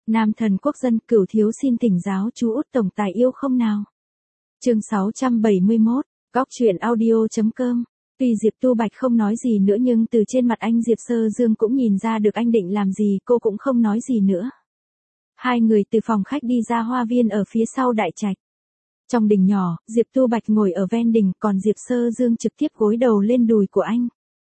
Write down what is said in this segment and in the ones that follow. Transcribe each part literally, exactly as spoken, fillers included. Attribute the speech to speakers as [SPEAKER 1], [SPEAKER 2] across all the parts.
[SPEAKER 1] Nam thần quốc dân Cửu thiếu xin thỉnh giáo chú út tổng tài yêu không nào. Chương sáu trăm bảy mươi mốt, góc truyện audio.com. Tuy Diệp Tu Bạch không nói gì nữa nhưng từ trên mặt anh Diệp Sơ Dương cũng nhìn ra được anh định làm gì, cô cũng không nói gì nữa. Hai người từ phòng khách đi ra hoa viên ở phía sau đại trạch. Trong đình nhỏ, Diệp Tu Bạch ngồi ở ven đình, còn Diệp Sơ Dương trực tiếp gối đầu lên đùi của anh.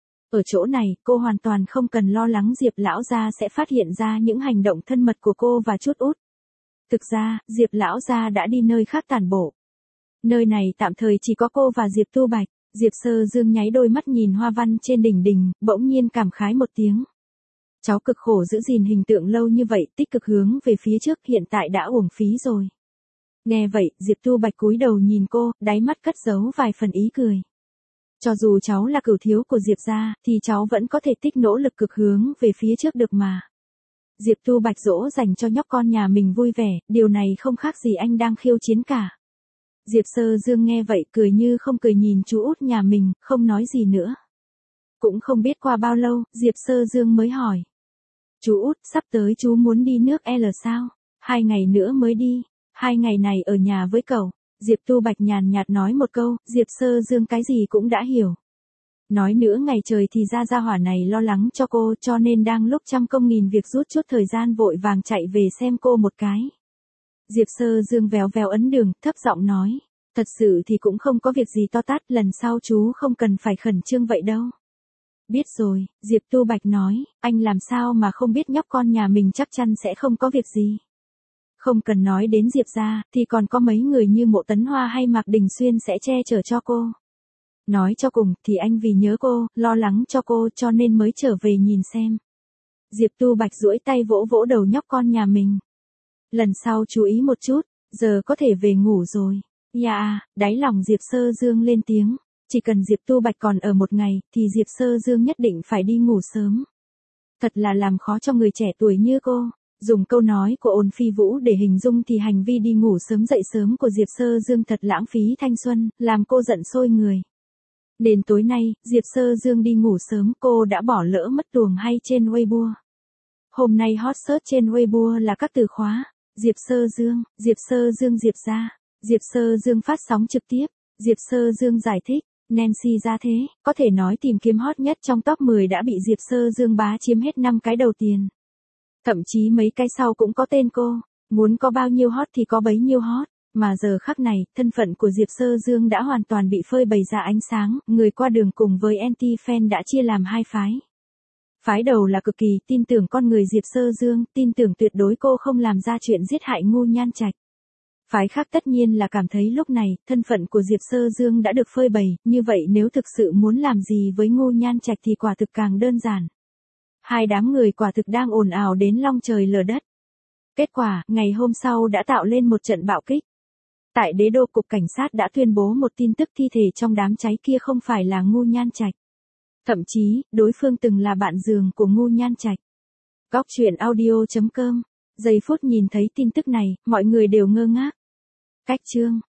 [SPEAKER 1] Ở chỗ này, cô hoàn toàn không cần lo lắng Diệp lão gia sẽ phát hiện ra những hành động thân mật của cô và chút út. Thực ra, Diệp lão gia đã đi nơi khác tản bộ. Nơi này tạm thời chỉ có cô và Diệp Tu Bạch. Diệp Sơ Dương nháy đôi mắt nhìn hoa văn trên đỉnh đình, bỗng nhiên cảm khái một tiếng. Cháu cực khổ giữ gìn hình tượng lâu như vậy, tích cực hướng về phía trước, hiện tại đã uổng phí rồi. Nghe vậy, Diệp Tu Bạch cúi đầu nhìn cô, đáy mắt cất giấu vài phần ý cười. Cho dù cháu là cửu thiếu của Diệp gia, thì cháu vẫn có thể tích nỗ lực cực hướng về phía trước được mà. Diệp Tu Bạch dỗ dành cho nhóc con nhà mình vui vẻ, điều này không khác gì anh đang khiêu chiến cả. Diệp Sơ Dương nghe vậy cười như không cười nhìn chú út nhà mình, không nói gì nữa. Cũng không biết qua bao lâu, Diệp Sơ Dương mới hỏi. Chú út, sắp tới chú muốn đi nước L sao? Hai ngày nữa mới đi, hai ngày này ở nhà với cậu. Diệp Tu Bạch nhàn nhạt nói một câu, Diệp Sơ Dương cái gì cũng đã hiểu. Nói nữa ngày trời thì ra gia hỏa này lo lắng cho cô, cho nên đang lúc trăm công nghìn việc rút chút thời gian vội vàng chạy về xem cô một cái. Diệp Sơ Dương véo véo ấn đường, thấp giọng nói. Thật sự thì cũng không có việc gì to tát, lần sau chú không cần phải khẩn trương vậy đâu. Biết rồi, Diệp Tu Bạch nói, anh làm sao mà không biết nhóc con nhà mình chắc chắn sẽ không có việc gì. Không cần nói đến Diệp gia, thì còn có mấy người như Mộ Tấn Hoa hay Mạc Đình Xuyên sẽ che chở cho cô. Nói cho cùng, thì anh vì nhớ cô, lo lắng cho cô cho nên mới trở về nhìn xem. Diệp Tu Bạch duỗi tay vỗ vỗ đầu nhóc con nhà mình. Lần sau chú ý một chút, giờ có thể về ngủ rồi. Dạ, yeah, đáy lòng Diệp Sơ Dương lên tiếng. Chỉ cần Diệp Tu Bạch còn ở một ngày, thì Diệp Sơ Dương nhất định phải đi ngủ sớm. Thật là làm khó cho người trẻ tuổi như cô. Dùng câu nói của Ôn Phi Vũ để hình dung thì hành vi đi ngủ sớm dậy sớm của Diệp Sơ Dương thật lãng phí thanh xuân, làm cô giận sôi người. Đến tối nay, Diệp Sơ Dương đi ngủ sớm, cô đã bỏ lỡ mất tuồng hay trên Weibo. Hôm nay hot search trên Weibo là các từ khóa, Diệp Sơ Dương, Diệp Sơ Dương Diệp gia, Diệp Sơ Dương phát sóng trực tiếp, Diệp Sơ Dương giải thích, Nancy ra thế, có thể nói tìm kiếm hot nhất trong top mười đã bị Diệp Sơ Dương bá chiếm hết năm cái đầu tiên. Thậm chí mấy cái sau cũng có tên cô, muốn có bao nhiêu hot thì có bấy nhiêu hot, mà giờ khắc này, thân phận của Diệp Sơ Dương đã hoàn toàn bị phơi bày ra ánh sáng, người qua đường cùng với anti-fan đã chia làm hai phái. Phái đầu là cực kỳ tin tưởng con người Diệp Sơ Dương, tin tưởng tuyệt đối cô không làm ra chuyện giết hại Ngô Nhan Trạch. Phái khác tất nhiên là cảm thấy lúc này, thân phận của Diệp Sơ Dương đã được phơi bày, như vậy nếu thực sự muốn làm gì với Ngô Nhan Trạch thì quả thực càng đơn giản. Hai đám người quả thực đang ồn ào đến long trời lở đất. Kết quả, ngày hôm sau đã tạo lên một trận bạo kích. Tại Đế Đô, Cục Cảnh sát đã tuyên bố một tin tức thi thể trong đám cháy kia không phải là Ngô Nhan Trạch. Thậm chí, đối phương từng là bạn giường của Ngô Nhan Trạch. Góc truyện audio.com. Giây phút nhìn thấy tin tức này, mọi người đều ngơ ngác. Cách chương